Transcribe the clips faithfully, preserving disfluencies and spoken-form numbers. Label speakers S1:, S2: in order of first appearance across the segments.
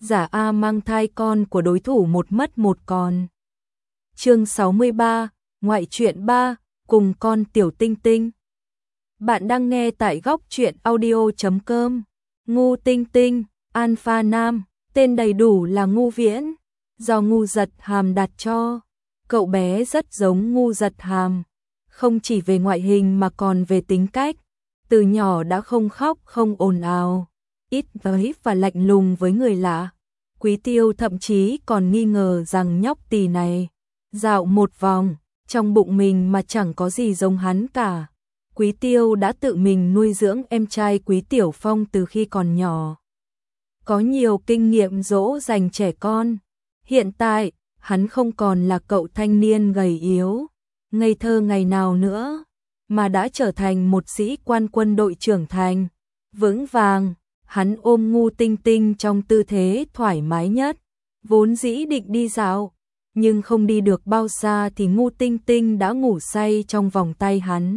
S1: giả A mang thai con của đối thủ một mất một còn. Chương sáu mươi ba, ngoại truyện ba, cùng con tiểu tinh tinh. Bạn đang nghe tại góc truyện audio chấm com. Ngu Tinh Tinh, Alpha Nam, tên đầy đủ là Ngu Viễn, do Ngu Giật Hàm đặt cho. Cậu bé rất giống Ngu Giật Hàm, không chỉ về ngoại hình mà còn về tính cách. Từ nhỏ đã không khóc, không ồn ào, ít nói và lạnh lùng với người lạ. Quý Tiêu thậm chí còn nghi ngờ rằng nhóc tỳ này dạo một vòng trong bụng mình mà chẳng có gì giống hắn cả. Quý Tiêu đã tự mình nuôi dưỡng em trai Quý Tiểu Phong từ khi còn nhỏ, có nhiều kinh nghiệm dỗ dành trẻ con. Hiện tại, hắn không còn là cậu thanh niên gầy yếu, ngây thơ ngày nào nữa, mà đã trở thành một sĩ quan quân đội trưởng thành, vững vàng. Hắn ôm Ngu Tinh Tinh trong tư thế thoải mái nhất, vốn dĩ định đi dạo, nhưng không đi được bao xa thì Ngu Tinh Tinh đã ngủ say trong vòng tay hắn.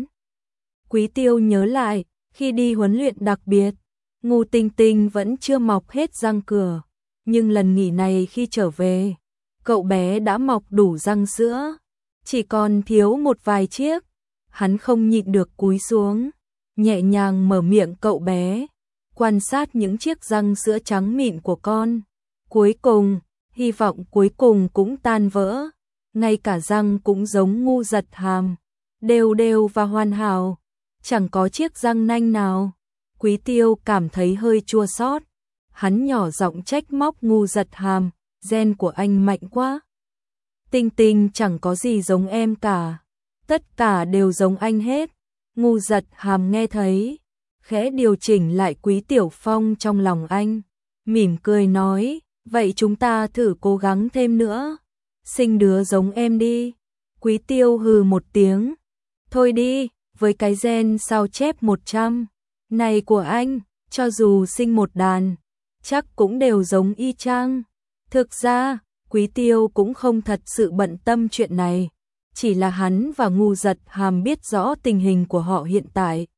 S1: Quý Tiêu nhớ lại, khi đi huấn luyện đặc biệt, Ngu Tinh Tinh vẫn chưa mọc hết răng cửa, nhưng lần nghỉ này khi trở về, cậu bé đã mọc đủ răng sữa, chỉ còn thiếu một vài chiếc. Hắn không nhịn được cúi xuống, nhẹ nhàng mở miệng cậu bé, quan sát những chiếc răng sữa trắng mịn của con. Cuối cùng, hy vọng cuối cùng cũng tan vỡ, ngay cả răng cũng giống Ngu Giật Hàm, đều đều và hoàn hảo, chẳng có chiếc răng nanh nào. Quý Tiêu cảm thấy hơi chua xót, hắn nhỏ giọng trách móc Ngu Giật Hàm, gen của anh mạnh quá. Tinh Tinh chẳng có gì giống em cả, tất cả đều giống anh hết. Ngu Giật Hàm nghe thấy, khẽ điều chỉnh lại Quý Tiểu Phong trong lòng anh, mỉm cười nói, vậy chúng ta thử cố gắng thêm nữa, sinh đứa giống em đi. Quý Tiêu hừ một tiếng, thôi đi, với cái gen sao chép một trăm này của anh, cho dù sinh một đàn, chắc cũng đều giống y chang. Thực ra, Quý Tiêu cũng không thật sự bận tâm chuyện này, chỉ là hắn và Ngu Giật Hàm biết rõ tình hình của họ hiện tại.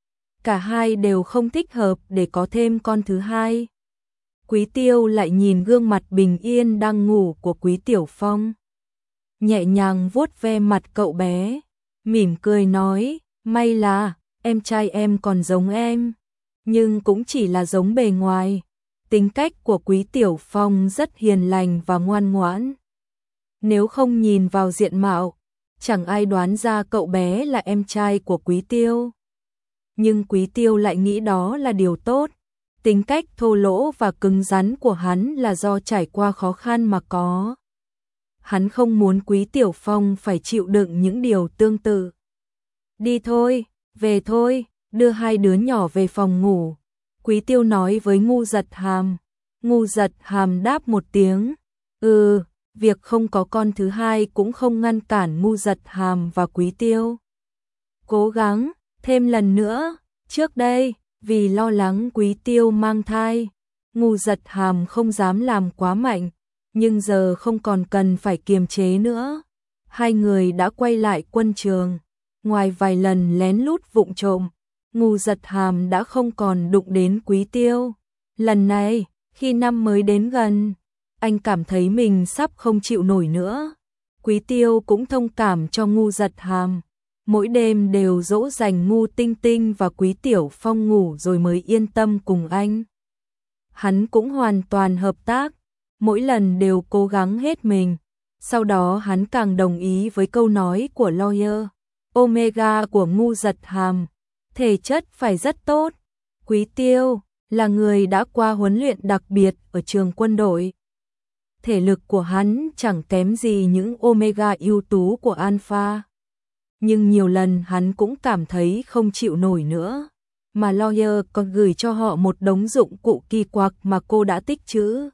S1: Cả hai đều không thích hợp để có thêm con thứ hai. Quý Tiêu lại nhìn gương mặt bình yên đang ngủ của Quý Tiểu Phong, nhẹ nhàng vuốt ve mặt cậu bé, mỉm cười nói, may là em trai em còn giống em, nhưng cũng chỉ là giống bề ngoài. Tính cách của Quý Tiểu Phong rất hiền lành và ngoan ngoãn. Nếu không nhìn vào diện mạo, chẳng ai đoán ra cậu bé là em trai của Quý Tiêu. Nhưng Quý Tiêu lại nghĩ đó là điều tốt. Tính cách thô lỗ và cứng rắn của hắn là do trải qua khó khăn mà có. Hắn không muốn Quý Tiểu Phong phải chịu đựng những điều tương tự. Đi thôi, về thôi, đưa hai đứa nhỏ về phòng ngủ, Quý Tiêu nói với Ngu Giật Hàm. Ngu Giật Hàm đáp một tiếng, ừ, việc không có con thứ hai cũng không ngăn cản Ngu Giật Hàm và Quý Tiêu cố gắng thêm lần nữa. Trước đây, vì lo lắng Quý Tiêu mang thai, Ngu Giật Hàm không dám làm quá mạnh, nhưng giờ không còn cần phải kiềm chế nữa. Hai người đã quay lại quân trường, ngoài vài lần lén lút vụng trộm, Ngu Giật Hàm đã không còn đụng đến Quý Tiêu. Lần này, khi năm mới đến gần, anh cảm thấy mình sắp không chịu nổi nữa. Quý Tiêu cũng thông cảm cho Ngu Giật Hàm, mỗi đêm đều dỗ dành Ngu Tinh Tinh và Quý Tiểu Phong ngủ rồi mới yên tâm cùng anh. Hắn cũng hoàn toàn hợp tác, mỗi lần đều cố gắng hết mình. Sau đó hắn càng đồng ý với câu nói của lawyer Omega của Ngu Giật Hàm, thể chất phải rất tốt. Quý Tiêu là người đã qua huấn luyện đặc biệt ở trường quân đội. Thể lực của hắn chẳng kém gì những Omega ưu tú của Alpha. Nhưng nhiều lần hắn cũng cảm thấy không chịu nổi nữa, mà lawyer còn gửi cho họ một đống dụng cụ kỳ quặc mà cô đã tích trữ.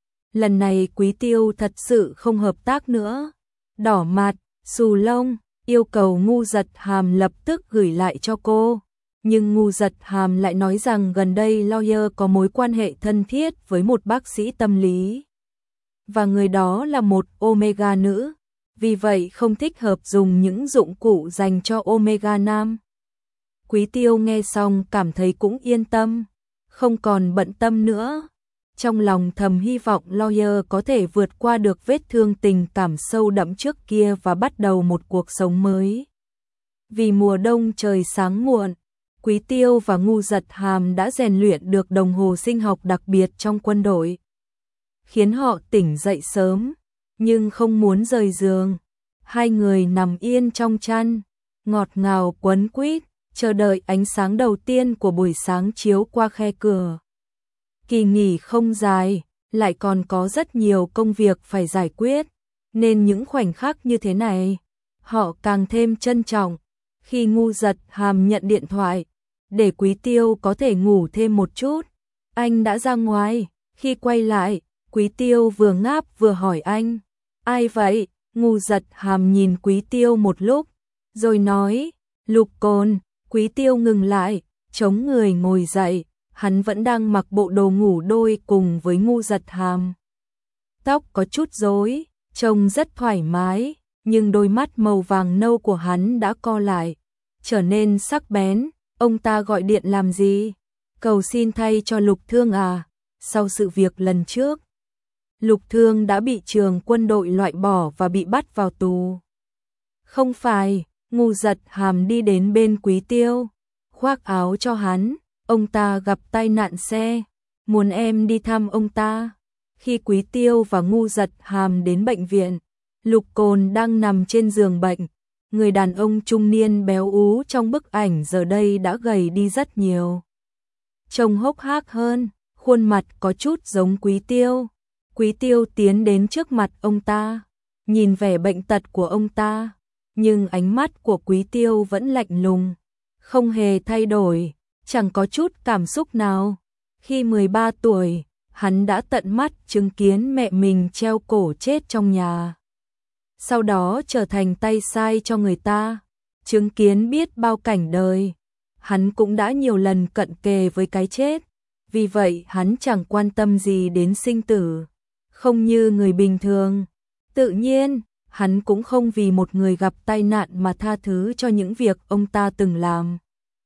S1: Lần này Quý Tiêu thật sự không hợp tác nữa, đỏ mặt, xù lông, yêu cầu Ngu Giật Hàm lập tức gửi lại cho cô. Nhưng Ngu Giật Hàm lại nói rằng gần đây lawyer có mối quan hệ thân thiết với một bác sĩ tâm lý, và người đó là một Omega nữ, vì vậy không thích hợp dùng những dụng cụ dành cho Omega nam. Quý Tiêu nghe xong cảm thấy cũng yên tâm, không còn bận tâm nữa. trong lòng thầm hy vọng Lawyer có thể vượt qua được vết thương tình cảm sâu đậm trước kia và bắt đầu một cuộc sống mới. Vì mùa đông trời sáng muộn, Quý Tiêu và Ngu Giật Hàm đã rèn luyện được đồng hồ sinh học đặc biệt trong quân đội, khiến họ tỉnh dậy sớm, nhưng không muốn rời giường. Hai người nằm yên trong chăn, ngọt ngào quấn quýt, chờ đợi ánh sáng đầu tiên của buổi sáng chiếu qua khe cửa. Kỳ nghỉ không dài, lại còn có rất nhiều công việc phải giải quyết, nên những khoảnh khắc như thế này, họ càng thêm trân trọng. Khi Ngu Giật Hàm nhận điện thoại, để Quý Tiêu có thể ngủ thêm một chút, anh đã ra ngoài. Khi quay lại, Quý Tiêu vừa ngáp vừa hỏi anh, ai vậy? Ngu Giật Hàm nhìn Quý Tiêu một lúc, rồi nói, Lục Côn. Quý Tiêu ngừng lại, chống người ngồi dậy, hắn vẫn đang mặc bộ đồ ngủ đôi cùng với Ngu Giật Hàm. Tóc có chút rối, trông rất thoải mái, nhưng đôi mắt màu vàng nâu của hắn đã co lại, trở nên sắc bén. Ông ta gọi điện làm gì? Cầu xin thay cho Lục Thương à? Sau sự việc lần trước, Lục Thương đã bị trường quân đội loại bỏ và bị bắt vào tù. Không phải. Ngu Giật Hàm đi đến bên Quý Tiêu, khoác áo cho hắn. Ông ta gặp tai nạn xe, muốn em đi thăm ông ta. Khi Quý Tiêu và Ngu Giật Hàm đến bệnh viện, Lục Côn đang nằm trên giường bệnh. Người đàn ông trung niên béo ú trong bức ảnh giờ đây đã gầy đi rất nhiều, trông hốc hác hơn, khuôn mặt có chút giống Quý Tiêu. Quý Tiêu tiến đến trước mặt ông ta, nhìn vẻ bệnh tật của ông ta, nhưng ánh mắt của Quý Tiêu vẫn lạnh lùng, không hề thay đổi, chẳng có chút cảm xúc nào. Khi mười ba tuổi, hắn đã tận mắt chứng kiến mẹ mình treo cổ chết trong nhà, sau đó trở thành tay sai cho người ta, chứng kiến biết bao cảnh đời. Hắn cũng đã nhiều lần cận kề với cái chết, vì vậy hắn chẳng quan tâm gì đến sinh tử, không như người bình thường. Tự nhiên, hắn cũng không vì một người gặp tai nạn mà tha thứ cho những việc ông ta từng làm.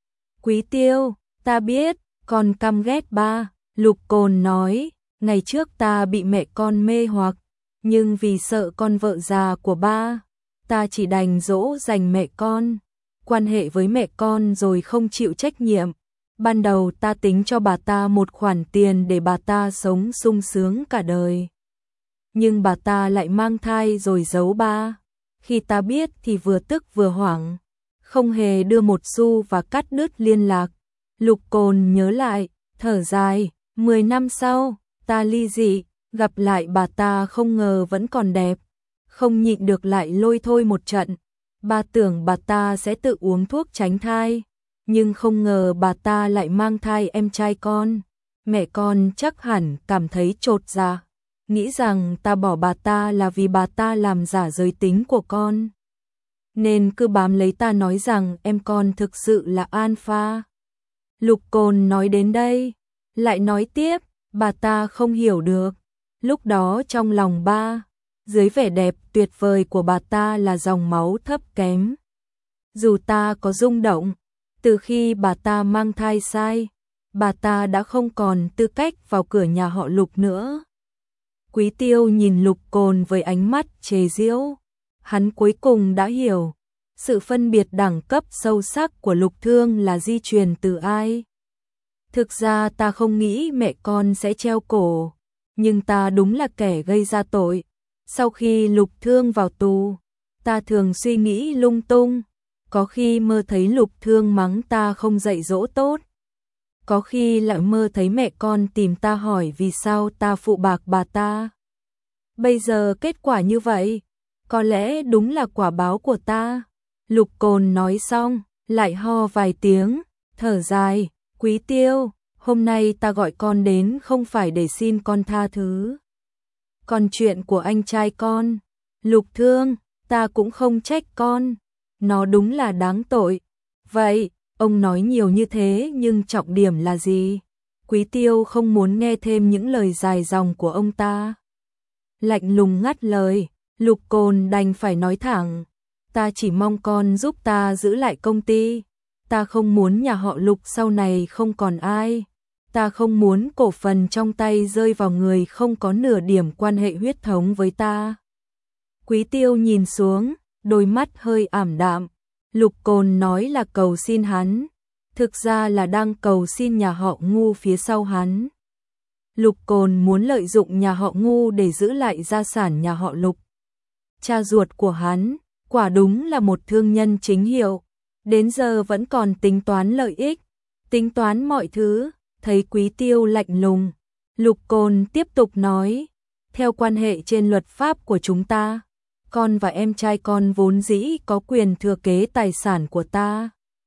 S1: Quý Tiêu, ta biết, con căm ghét ba. Lục Côn nói, ngày trước ta bị mẹ con mê hoặc, nhưng vì sợ con vợ già của ba, ta chỉ đành dỗ dành mẹ con, quan hệ với mẹ con rồi không chịu trách nhiệm. Ban đầu ta tính cho bà ta một khoản tiền để bà ta sống sung sướng cả đời, nhưng bà ta lại mang thai rồi giấu ba. Khi ta biết thì vừa tức vừa hoảng, không hề đưa một xu và cắt đứt liên lạc. Lục Côn nhớ lại, thở dài, mười năm sau, ta ly dị, gặp lại bà ta không ngờ vẫn còn đẹp, không nhịn được lại lôi thôi một trận. Ba tưởng bà ta sẽ tự uống thuốc tránh thai, nhưng không ngờ bà ta lại mang thai em trai con. Mẹ con chắc hẳn cảm thấy chột dạ, nghĩ rằng ta bỏ bà ta là vì bà ta làm giả giới tính của con, nên cứ bám lấy ta nói rằng em con thực sự là alpha. Lục Côn nói đến đây, lại nói tiếp, bà ta không hiểu được. Lúc đó trong lòng ba, dưới vẻ đẹp tuyệt vời của bà ta là dòng máu thấp kém. Dù ta có rung động, từ khi bà ta mang thai sai, bà ta đã không còn tư cách vào cửa nhà họ Lục nữa. Quý Tiêu nhìn Lục Côn với ánh mắt chế giễu. Hắn cuối cùng đã hiểu, sự phân biệt đẳng cấp sâu sắc của Lục Thương là di truyền từ ai. Thực ra ta không nghĩ mẹ con sẽ treo cổ, nhưng ta đúng là kẻ gây ra tội. Sau khi Lục Thương vào tù, ta thường suy nghĩ lung tung, có khi mơ thấy Lục Thương mắng ta không dạy dỗ tốt, có khi lại mơ thấy mẹ con tìm ta hỏi vì sao ta phụ bạc bà ta. Bây giờ kết quả như vậy, có lẽ đúng là quả báo của ta. Lục Côn nói xong, lại ho vài tiếng, thở dài, Quý Tiêu, hôm nay ta gọi con đến không phải để xin con tha thứ. Còn chuyện của anh trai con, Lục Thương, ta cũng không trách con, nó đúng là đáng tội. Vậy, ông nói nhiều như thế nhưng trọng điểm là gì? Quý Tiêu không muốn nghe thêm những lời dài dòng của ông ta. Lạnh lùng ngắt lời, Lục Côn đành phải nói thẳng, ta chỉ mong con giúp ta giữ lại công ty, ta không muốn nhà họ Lục sau này không còn ai ta không muốn cổ phần trong tay rơi vào người không có nửa điểm quan hệ huyết thống với ta. Quý Tiêu nhìn xuống, đôi mắt hơi ảm đạm. Lục Cồn nói là cầu xin hắn, thực ra là đang cầu xin nhà họ Ngu phía sau hắn. Lục Cồn muốn lợi dụng nhà họ Ngu để giữ lại gia sản nhà họ Lục. Cha ruột của hắn, quả đúng là một thương nhân chính hiệu, đến giờ vẫn còn tính toán lợi ích, tính toán mọi thứ. Thấy Quý Tiêu lạnh lùng, Lục Cồn tiếp tục nói, theo quan hệ trên luật pháp của chúng ta, con và em trai con vốn dĩ có quyền thừa kế tài sản của ta.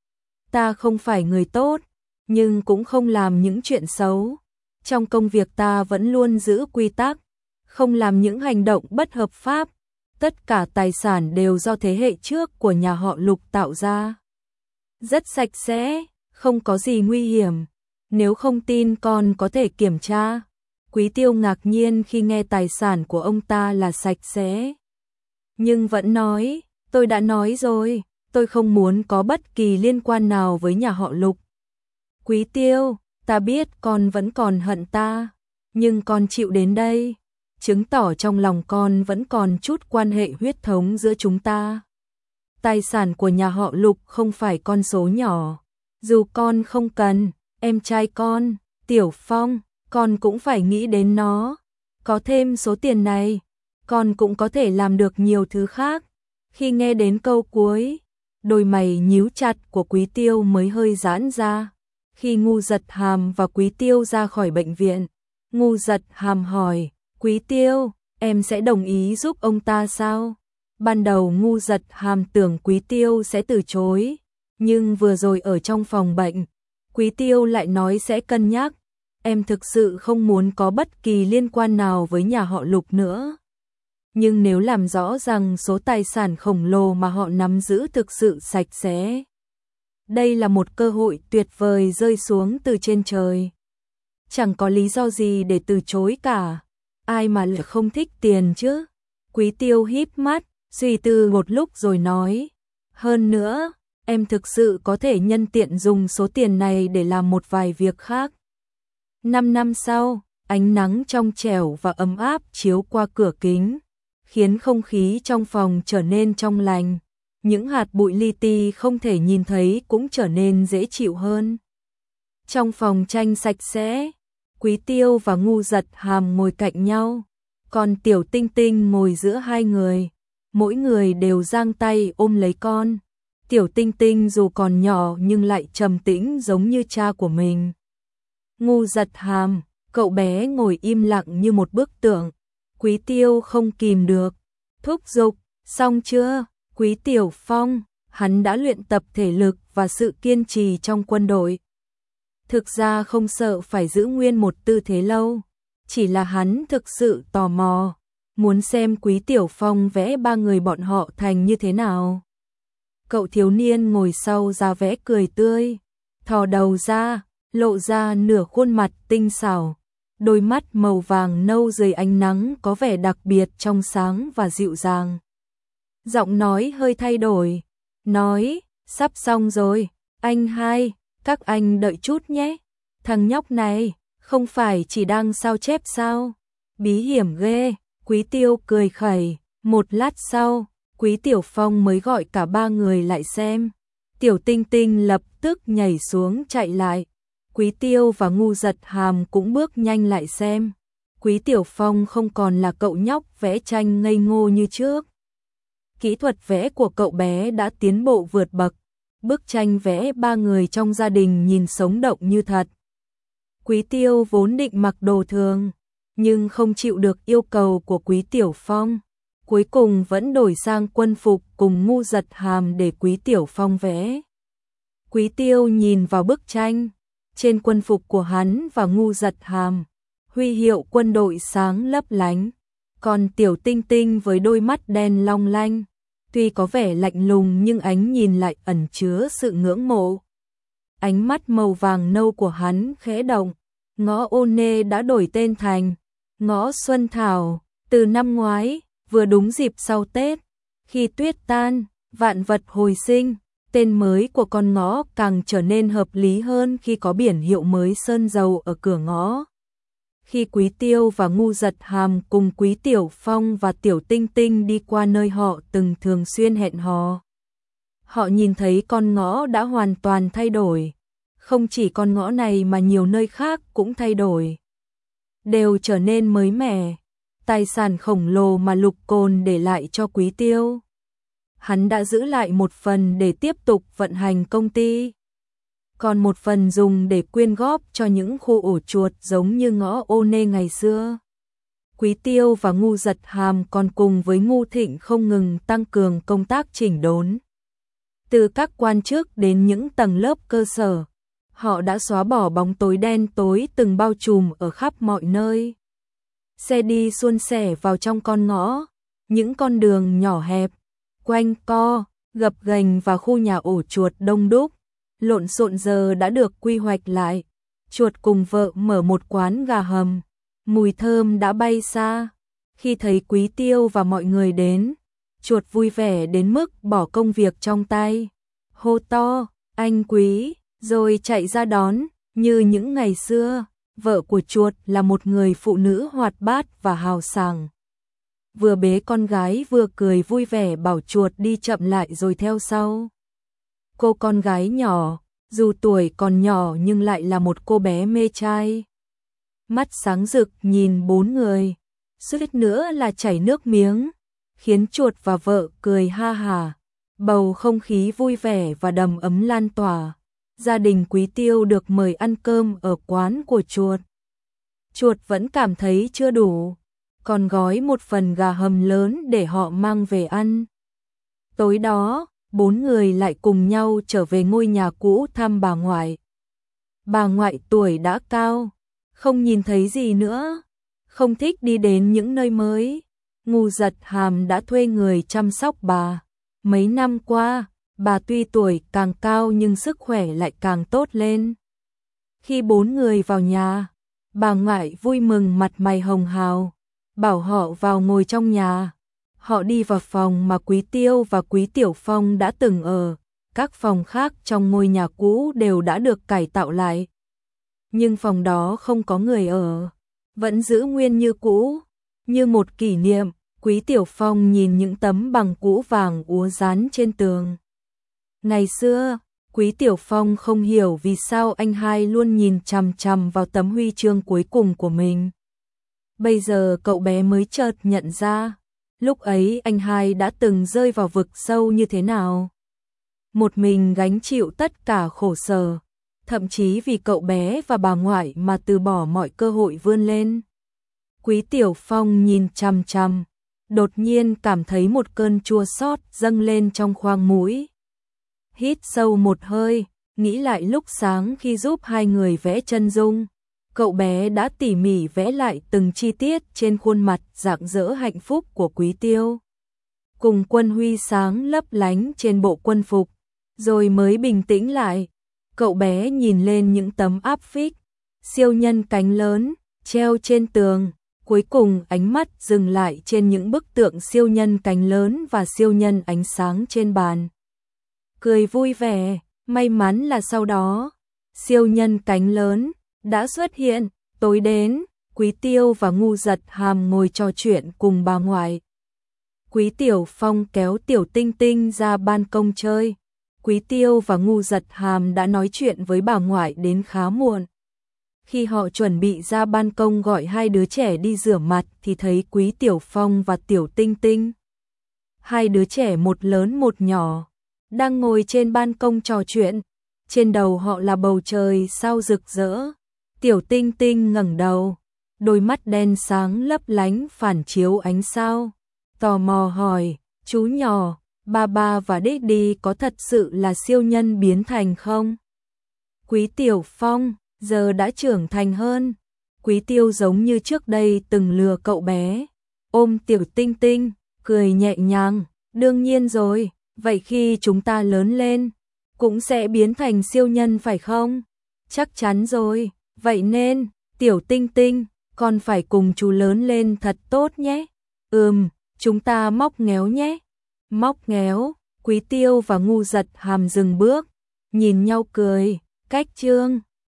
S1: Ta không phải người tốt, nhưng cũng không làm những chuyện xấu. Trong công việc ta vẫn luôn giữ quy tắc, không làm những hành động bất hợp pháp. Tất cả tài sản đều do thế hệ trước của nhà họ Lục tạo ra. Rất sạch sẽ, không có gì nguy hiểm. Nếu không tin con có thể kiểm tra. Quý Tiêu ngạc nhiên khi nghe tài sản của ông ta là sạch sẽ. Nhưng vẫn nói, tôi đã nói rồi, tôi không muốn có bất kỳ liên quan nào với nhà họ Lục. Quý Tiêu, ta biết con vẫn còn hận ta, nhưng con chịu đến đây, chứng tỏ trong lòng con vẫn còn chút quan hệ huyết thống giữa chúng ta. Tài sản của nhà họ Lục không phải con số nhỏ, dù con không cần, em trai con, Tiểu Phong, con cũng phải nghĩ đến nó. Có thêm số tiền này, con cũng có thể làm được nhiều thứ khác. Khi nghe đến câu cuối, đôi mày nhíu chặt của Quý Tiêu mới hơi giãn ra. Khi Ngu Giật Hàm và Quý Tiêu ra khỏi bệnh viện, Ngu Giật Hàm hỏi, Quý Tiêu, em sẽ đồng ý giúp ông ta sao? Ban đầu Ngu Giật Hàm tưởng Quý Tiêu sẽ từ chối, nhưng vừa rồi ở trong phòng bệnh, Quý Tiêu lại nói sẽ cân nhắc. Em thực sự không muốn có bất kỳ liên quan nào với nhà họ Lục nữa. Nhưng nếu làm rõ rằng số tài sản khổng lồ mà họ nắm giữ thực sự sạch sẽ, đây là một cơ hội tuyệt vời rơi xuống từ trên trời. Chẳng có lý do gì để từ chối cả. Ai mà lại không thích tiền chứ? Quý Tiêu híp mắt, suy tư một lúc rồi nói. Hơn nữa, em thực sự có thể nhân tiện dùng số tiền này để làm một vài việc khác. Năm năm sau, ánh nắng trong trẻo và ấm áp chiếu qua cửa kính, khiến không khí trong phòng trở nên trong lành. Những hạt bụi li ti không thể nhìn thấy cũng trở nên dễ chịu hơn. Trong phòng tranh sạch sẽ, Quý Tiêu và Ngu Giật Hàm ngồi cạnh nhau, còn Tiểu Tinh Tinh ngồi giữa hai người, mỗi người đều giang tay ôm lấy con. Tiểu Tinh Tinh dù còn nhỏ nhưng lại trầm tĩnh giống như cha của mình. Ngu Giật Hàm, cậu bé ngồi im lặng như một bức tượng. Quý Tiêu không kìm được, thúc giục, xong chưa? Quý Tiểu Phong, hắn đã luyện tập thể lực và sự kiên trì trong quân đội. Thực ra không sợ phải giữ nguyên một tư thế lâu, chỉ là hắn thực sự tò mò, muốn xem Quý Tiểu Phong vẽ ba người bọn họ thành như thế nào. Cậu thiếu niên ngồi sau ra vẽ cười tươi, thò đầu ra, lộ ra nửa khuôn mặt tinh xảo, đôi mắt màu vàng nâu dưới ánh nắng có vẻ đặc biệt trong sáng và dịu dàng. Giọng nói hơi thay đổi, nói, sắp xong rồi, anh hai, các anh đợi chút nhé. Thằng nhóc này, không phải chỉ đang sao chép sao? Bí hiểm ghê. Quý Tiêu cười khẩy, một lát sau, Quý Tiểu Phong mới gọi cả ba người lại xem. Tiểu Tinh Tinh lập tức nhảy xuống chạy lại. Quý Tiêu và Ngu Giật Hàm cũng bước nhanh lại xem. Quý Tiểu Phong không còn là cậu nhóc vẽ tranh ngây ngô như trước. Kỹ thuật vẽ của cậu bé đã tiến bộ vượt bậc. Bức tranh vẽ ba người trong gia đình nhìn sống động như thật. Quý Tiêu vốn định mặc đồ thường, nhưng không chịu được yêu cầu của Quý Tiểu Phong. Cuối cùng vẫn đổi sang quân phục cùng Ngu Giật Hàm để Quý Tiểu Phong vẽ. Quý Tiêu nhìn vào bức tranh, trên quân phục của hắn và Ngu Giật Hàm, huy hiệu quân đội sáng lấp lánh, còn Tiểu Tinh Tinh với đôi mắt đen long lanh, tuy có vẻ lạnh lùng nhưng ánh nhìn lại ẩn chứa sự ngưỡng mộ. Ánh mắt màu vàng nâu của hắn khẽ động, Ngõ Ô Nê đã đổi tên thành Ngõ Xuân Thảo, từ năm ngoái, vừa đúng dịp sau Tết, khi tuyết tan, vạn vật hồi sinh, Tên mới của con ngõ càng trở nên hợp lý hơn khi có biển hiệu mới sơn dầu ở cửa ngõ. Khi Quý Tiêu và Ngu Giật Hàm cùng Quý Tiểu Phong và Tiểu Tinh Tinh đi qua nơi họ từng thường xuyên hẹn hò, họ nhìn thấy con ngõ đã hoàn toàn thay đổi. Không chỉ con ngõ này mà nhiều nơi khác cũng thay đổi, đều trở nên mới mẻ. Tài sản khổng lồ mà Lục Cồn để lại cho Quý Tiêu, hắn đã giữ lại một phần để tiếp tục vận hành công ty, còn một phần dùng để quyên góp cho những khu ổ chuột giống như ngõ Ô Nê ngày xưa. Quý Tiêu và Ngu Giật Hàm còn cùng với Ngu Thịnh không ngừng tăng cường công tác chỉnh đốn. Từ các quan chức đến những tầng lớp cơ sở, họ đã xóa bỏ bóng tối đen tối từng bao trùm ở khắp mọi nơi. Xe đi suôn sẻ vào trong con ngõ, những con đường nhỏ hẹp, quanh co, gập ghềnh và khu nhà ổ chuột đông đúc, lộn xộn giờ đã được quy hoạch lại. Chuột cùng vợ mở một quán gà hầm, mùi thơm đã bay xa. Khi thấy Quý Tiêu và mọi người đến, Chuột vui vẻ đến mức bỏ công việc trong tay, hô to, anh Quý, rồi chạy ra đón. Như những ngày xưa, vợ của Chuột là một người phụ nữ hoạt bát và hào sảng. Vừa bế con gái vừa cười vui vẻ bảo Chuột đi chậm lại rồi theo sau. Cô con gái nhỏ, dù tuổi còn nhỏ nhưng lại là một cô bé mê trai. Mắt sáng rực nhìn bốn người, suýt nữa là chảy nước miếng, khiến Chuột và vợ cười ha hả. Bầu không khí vui vẻ và đầm ấm lan tỏa. Gia đình Quý Tiêu được mời ăn cơm ở quán của Chuột. Chuột vẫn cảm thấy chưa đủ, còn gói một phần gà hầm lớn để họ mang về ăn. Tối đó, bốn người lại cùng nhau trở về ngôi nhà cũ thăm bà ngoại. Bà ngoại tuổi đã cao, không nhìn thấy gì nữa, không thích đi đến những nơi mới. Ngu Giật Hàm đã thuê người chăm sóc bà. Mấy năm qua, bà tuy tuổi càng cao nhưng sức khỏe lại càng tốt lên. Khi bốn người vào nhà, bà ngoại vui mừng mặt mày hồng hào, bảo họ vào ngồi trong nhà. Họ đi vào phòng mà Quý Tiêu và Quý Tiểu Phong đã từng ở. Các phòng khác trong ngôi nhà cũ đều đã được cải tạo lại, nhưng phòng đó không có người ở, vẫn giữ nguyên như cũ. Như một kỷ niệm, Quý Tiểu Phong nhìn những tấm bằng cũ vàng úa dán trên tường. Ngày xưa, Quý Tiểu Phong không hiểu vì sao anh hai luôn nhìn chằm chằm vào tấm huy chương cuối cùng của mình. Bây giờ cậu bé mới chợt nhận ra, lúc ấy anh hai đã từng rơi vào vực sâu như thế nào. Một mình gánh chịu tất cả khổ sở, thậm chí vì cậu bé và bà ngoại mà từ bỏ mọi cơ hội vươn lên. Quý Tiểu Phong nhìn chằm chằm, đột nhiên cảm thấy một cơn chua xót dâng lên trong khoang mũi. Hít sâu một hơi, nghĩ lại lúc sáng khi giúp hai người vẽ chân dung, cậu bé đã tỉ mỉ vẽ lại từng chi tiết trên khuôn mặt rạng rỡ hạnh phúc của Quý Tiêu, cùng quân huy sáng lấp lánh trên bộ quân phục, rồi mới bình tĩnh lại. Cậu bé nhìn lên những tấm áp phích, siêu nhân cánh lớn, treo trên tường, cuối cùng ánh mắt dừng lại trên những bức tượng siêu nhân cánh lớn và siêu nhân ánh sáng trên bàn. Cười vui vẻ, may mắn là sau đó, siêu nhân cánh lớn đã xuất hiện. Tối đến, Quý Tiêu và Ngu Giật Hàm ngồi trò chuyện cùng bà ngoại. Quý Tiểu Phong kéo Tiểu Tinh Tinh ra ban công chơi. Quý Tiêu và Ngu Giật Hàm đã nói chuyện với bà ngoại đến khá muộn. Khi họ chuẩn bị ra ban công gọi hai đứa trẻ đi rửa mặt thì thấy Quý Tiểu Phong và Tiểu Tinh Tinh, hai đứa trẻ một lớn một nhỏ, đang ngồi trên ban công trò chuyện. Trên đầu họ là bầu trời sao rực rỡ. Tiểu Tinh Tinh ngẩng đầu, đôi mắt đen sáng lấp lánh phản chiếu ánh sao, tò mò hỏi, chú nhỏ, ba ba và đích đi có thật sự là siêu nhân biến thành không? Quý Tiểu Phong giờ đã trưởng thành hơn. Quý Tiêu giống như trước đây từng lừa cậu bé, ôm Tiểu Tinh Tinh, cười nhẹ nhàng, đương nhiên rồi, vậy khi chúng ta lớn lên, cũng sẽ biến thành siêu nhân phải không? Chắc chắn rồi, vậy nên, Tiểu Tinh Tinh, con phải cùng chú lớn lên thật tốt nhé. Ừm, chúng ta móc ngéo nhé. Móc ngéo, Quý Tiêu và Ngu Giật Hàm dừng bước, nhìn nhau cười, cách chương